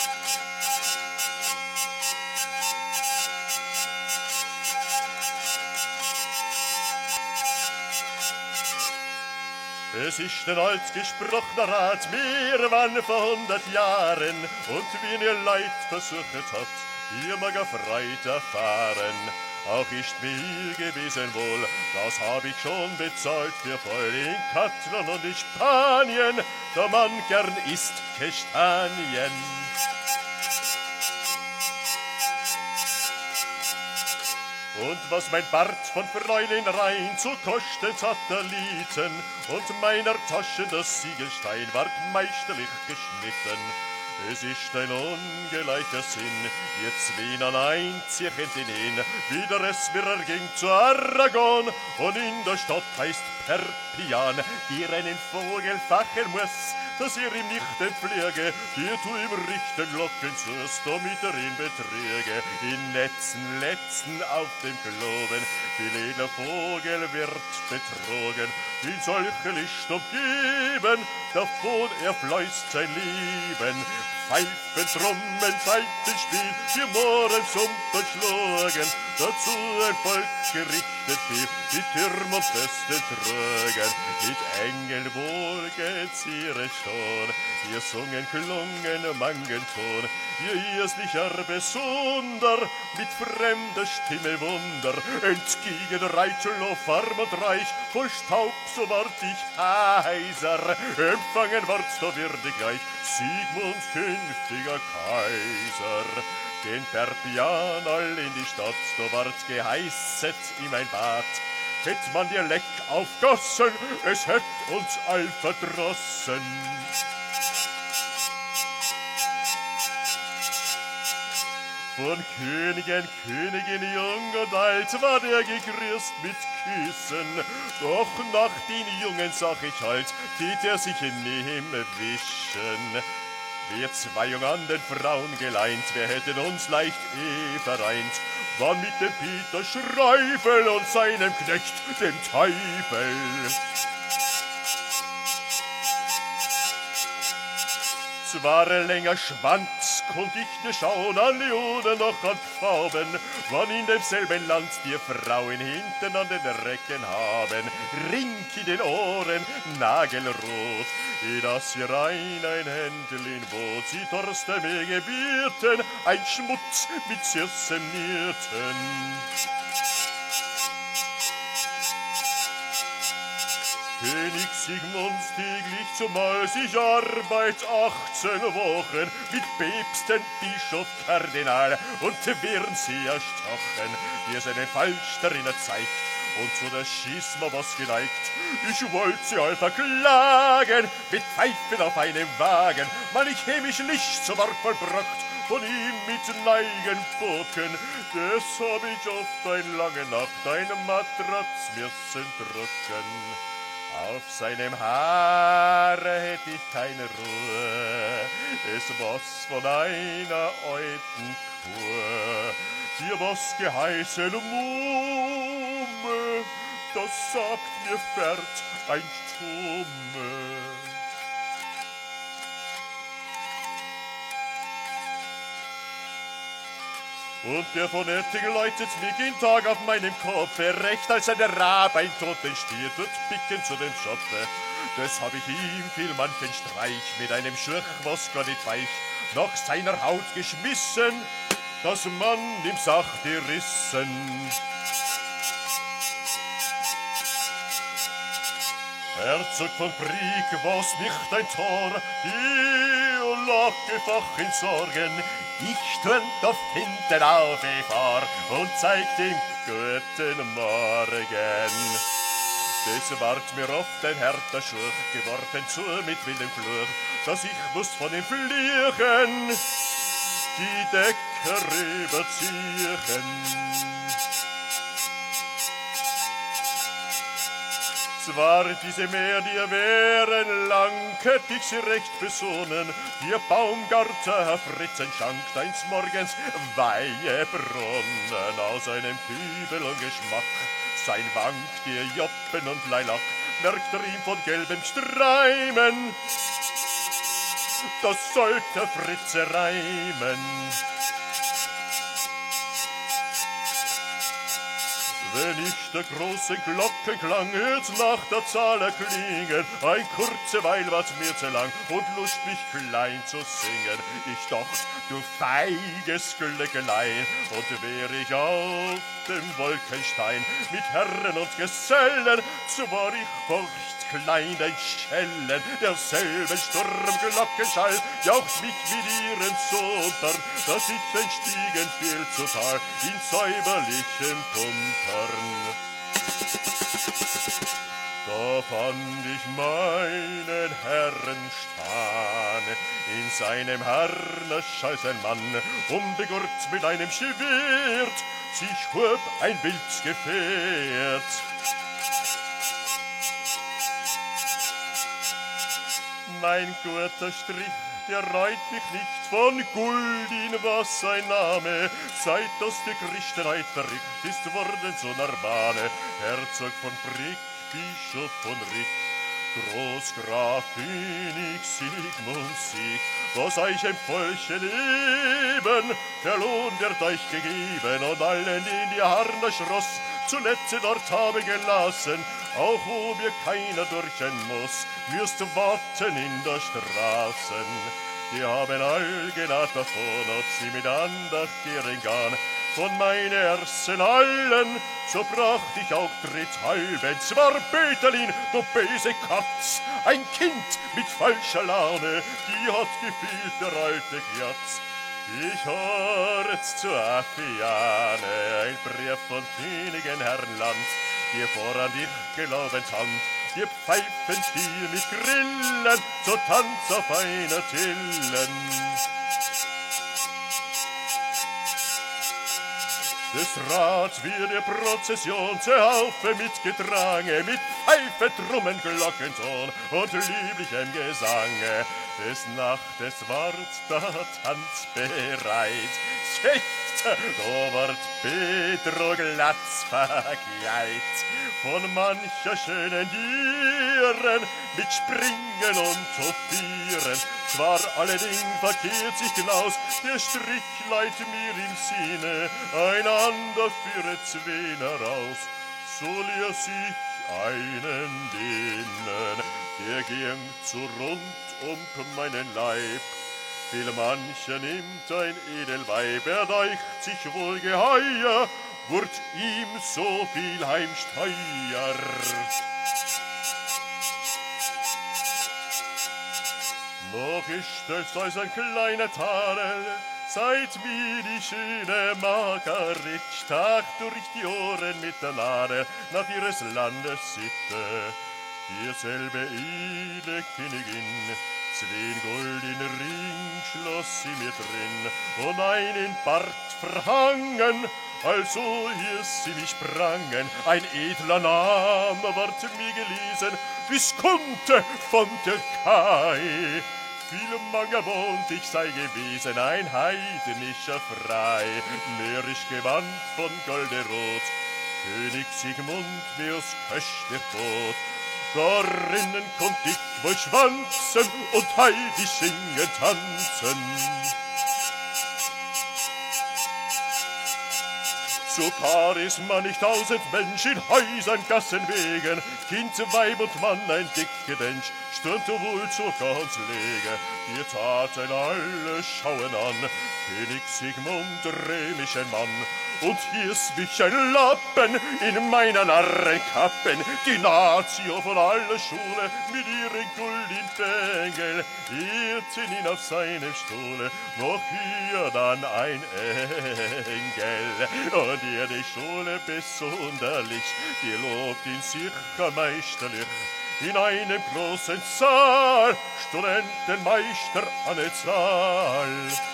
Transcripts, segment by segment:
Es ist ein alt gesprochener Rat, mir wann vor 100 Jahren, und wie ihr Leid versucht habt, ihr mag Freit erfahren. Auch ist mir gewesen wohl, das hab ich schon bezahlt für voll in Katlon und in Spanien, da man gern isst Kastanien. Und was mein Bart von Fräulein rein zu kosten Satelliten, und meiner Tasche das Siegelstein ward meisterlich geschnitten. Es ist ein ungleicher Sinn, ihr Zween an einziehen ihn, wieder es mir erging zu Aragon, und in der Stadt heißt Perpian, die einen Vogel fachen muss, dass ihr ihm nicht entfliege, die tu ihm richten Glocken zuerst, damit ihn betrüge. In Letzen auf dem Globen, viel edler Vogel wird betrogen, in solche Licht umgeben, davon fleust sein Leben. Pfeifen, Trommeln, Saitenspiel, die Mohren zum Verschlagen, dazu ein Volk gerichtet viel, die Türme und Festen trögen, mit Engel wohlgezieret schon, ihr sungen, klungen, Mangenton, ihr erslicher Besunder, mit fremder Stimme Wunder, entgegen Reitschlof, arm und reich, voll Staub, so ward ich heiser, empfangen ward's, da würdig gleich, Sigmunds künftiger Kaiser. Den Perpian all in die Stadt, da ward geheißet in mein Bad. Hätt man dir Leck aufgossen, es hätt uns all verdrossen. Von Königin jung und alt war der gegrüßt mit Küssen. Doch nach den Jungen sag ich halt, tät er sich nehm wischen. Wir zwei jung an den Frauen geleint, wir hätten uns leicht vereint, wann mit dem Peter Schreifel und seinem Knecht, dem Teufel. Zwar länger Schwanz, konnt ich ne schauen an Leone noch an Pfauben, wann in demselben Land die Frauen hinten an den Recken haben, Rink in den Ohren, nagelrot, i das hier ein Händlin bot, sie torste mir gebierten, ein Schmutz mit süßem Nierten. König Sigmunds täglich zumal sich Arbeit 18 Wochen mit Päpsten, Bischof, Kardinal und werden sie erstochen, wie es einen Falsch darin zeigt und zu der Schisma was geneigt. Ich wollt sie all verklagen, mit Pfeifen auf einem Wagen, man ich mich nicht so Wort vollbracht, von ihm mit Neigenbocken, des hab ich oft ein lange Nacht, ein Matratz müssen drücken. Auf seinem Haare hätt ich keine Ruhe, es was von einer alten Kur. Dir was geheißen Mumme, das sagt mir fährt ein Stumme. Und der von Oetting läutet mich jeden Tag auf meinem Kopf, recht als ein Rab ein toten Stier tut picken zu dem Schopfe. Das hab ich ihm viel manchen Streich mit einem Schurch, was gar nicht weich, nach seiner Haut geschmissen, dass man ihm sagt die Rissen. Herzog von Brieg war's nicht ein Tor, die lag gefach in Sorgen. Ich turnt oft hinten auf fahr und zeigt ihm guten Morgen. Das ward mir oft ein härter Schurch, geworfen zu mit wildem Fluch, dass ich muss von ihm fliehen, die Decke rüberziehen. Zwar diese Meer, die wären lang, hätt ich sie recht besonnen, ihr Baumgarter, Herr Fritzen, schankt eins morgens weihe Brunnen aus einem Kübel und Geschmack. Sein Wank, die Joppen und Leilach, merkt ihm von gelbem Streimen. das sollte Fritze reimen. Wenn ich der großen Glockenklang jetzt nach der Zahl erklingen, ein kurze Weil war's mir zu lang und Lust mich klein zu singen. Ich dacht, du feiges Glöckelein, und wär ich auf dem Wolkenstein mit Herren und Gesellen, so war ich furcht klein ein Schellen, derselben Sturmglockenschall jaucht mich mit ihrem Sontern, dass ich entstiegen fiel zu Tal in säuberlichem Puntern. Da fand ich meinen Herren stahn, in seinem Harnisch als ein Mann, umgegurt mit einem Schwert, sich hob ein wildes Gefährt. Mein guter Strich, der reut mich nicht von Guldin, was sein Name, seit das die Christenheit verrückt ist worden zu Narbane, Herzog von Brick, Bischof von Rick, Großgraf, König, Sigmund, Sieg, was euch im Volke leben, der Lohn wird euch gegeben, und allen, die in die Harnisch Ross zuletzt dort habe gelassen, auch wo mir keiner durchen muss, müsst warten in der Straßen. Die haben all gedacht davon, ob sie mit Andacht gehen gehen. Von meinen ersten allen, so bracht ich auch dritthalben. Zwar Betelin, du böse Katz, ein Kind mit falscher Laune, die hat gefühlt der alte Glatz. Ich hör's zur Affiane, ein Brief von Königin Herrenland, die voran dich gelobend Hand, die pfeifen dir mit Grillen, so Tanz auf einer Tillen. Des Rats wird die Prozession zu Haufe mitgetragen, mit Pfeife, Trummen, Glockenton und lieblichem Gesange. Des Nachtes ward der Tanz bereit, Seht, da ward Pedro Glatz verkleidt, von mancher schönen Dieren mit Springen und Hofieren. Zwar allerdings verkehrt sich hinaus, der Strich leiht mir im Sinne, einander führet Zween heraus, soll sich einen dienen, der ging zu rund um meinen Leib. Viel mancher nimmt ein Edelweib, er deucht sich wohl geheuer, wurd ihm so viel Heimsteuer. Noch ist es als ein kleiner Tadel, seit mir die schöne Margaret stach durch die Ohren mit der Nadel nach ihres Landes Sitte. Dieselbe edle Königin, 2 goldene Ring schloss sie mir drin und einen Bart verhangen, also hieß sie mich prangen. Ein edler Name ward mir gelesen, Visconte von Türkei. Viel Manger wohnt, ich sei gewesen, ein heidnischer Frei, mehrisch gewandt von golderot, König Sigmund mir's köstlich bot. Darinnen konnt ich wohl schwanzen und heidisch singen, tanzen. Zu Paris man nicht 1000 Mensch in Häusern, Gassen, Wegen, Kind, Weib und Mann, ein Dickgedensch, stürmte wohl zur Ganzlege. Die taten alle Schauen an, König Sigmund, römischen Mann, und hieß mich ein Lappen in meiner Narrenkappen, die Nazio von aller Schule mit ihren gulden Bengel, irrten ihn auf seinem Stuhle, noch hier dann ein Engel, und ihr die Schule besonderlich, die lobt ihn sicher meisterlich. In einem großen Saal, Studentenmeister an der Zahl.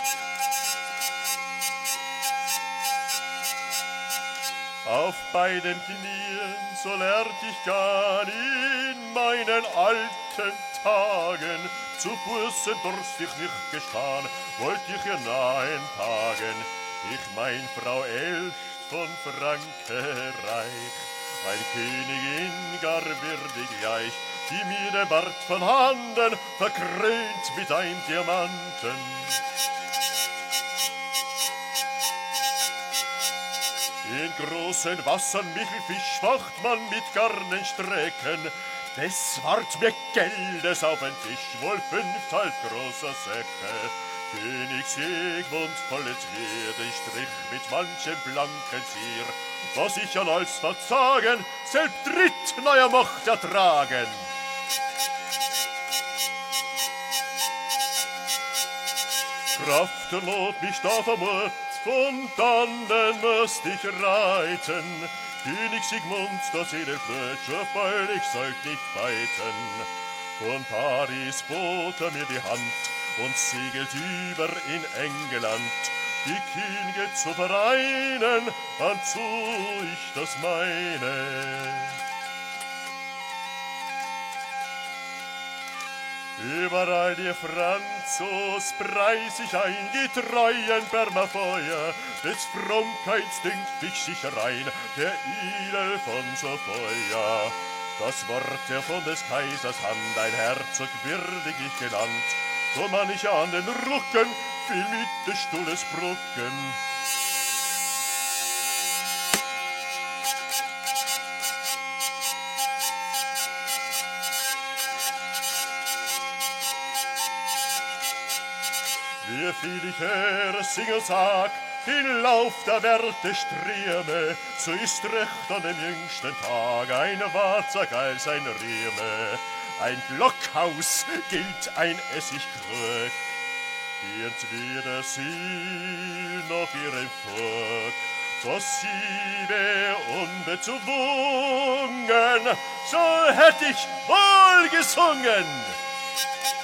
Auf beiden Knien, so lernt ich gar in meinen alten Tagen, zu Bußen durst ich nicht gestan, wollt ich ihr nahen tagen. Ich mein Frau Elst von Frankreich, ein Königin gar würdig gleich, die mir den Bart von Handen verkrönt mit ein Diamanten. In großen Wassern Michelfisch wacht man mit Garnenstrecken. Des ward mir Geldes auf den Tisch, wohl 5 halbgroßer Säcke. König Sigmund volles Werde, ich strich mit manchem blanken Zier, was ich an alles verzagen, selbst Dritt neuer Macht ertragen. Kraft und Not mich da vermut, von dannen müsst ich reiten. König Sigmund, das edel Flötscher, weil ich sollt nicht weiten. Von Paris bot mir die Hand und segelt über in England. Die Könige zu vereinen, anzu ich das meine. Überall die Franzos preis ich ein, die treuen Permafeuer, des Fromkeits dünkt mich sicher ein, der Idel von Sophia. Das Wort der von des Kaisers Hand, ein Herzog würdig ich genannt, so mancher an den Rücken fiel mit des Stuhles Brücken. Wie viel ich höre, sing und sag, den Lauf der Werte Strieme, so ist recht an dem jüngsten Tag ein Wahrzag als ein Rieme. Ein Blockhaus gilt ein Essigkrug, die entweder sie noch ihrem Volk, was sie wär unbezwungen, so hätt ich wohl gesungen.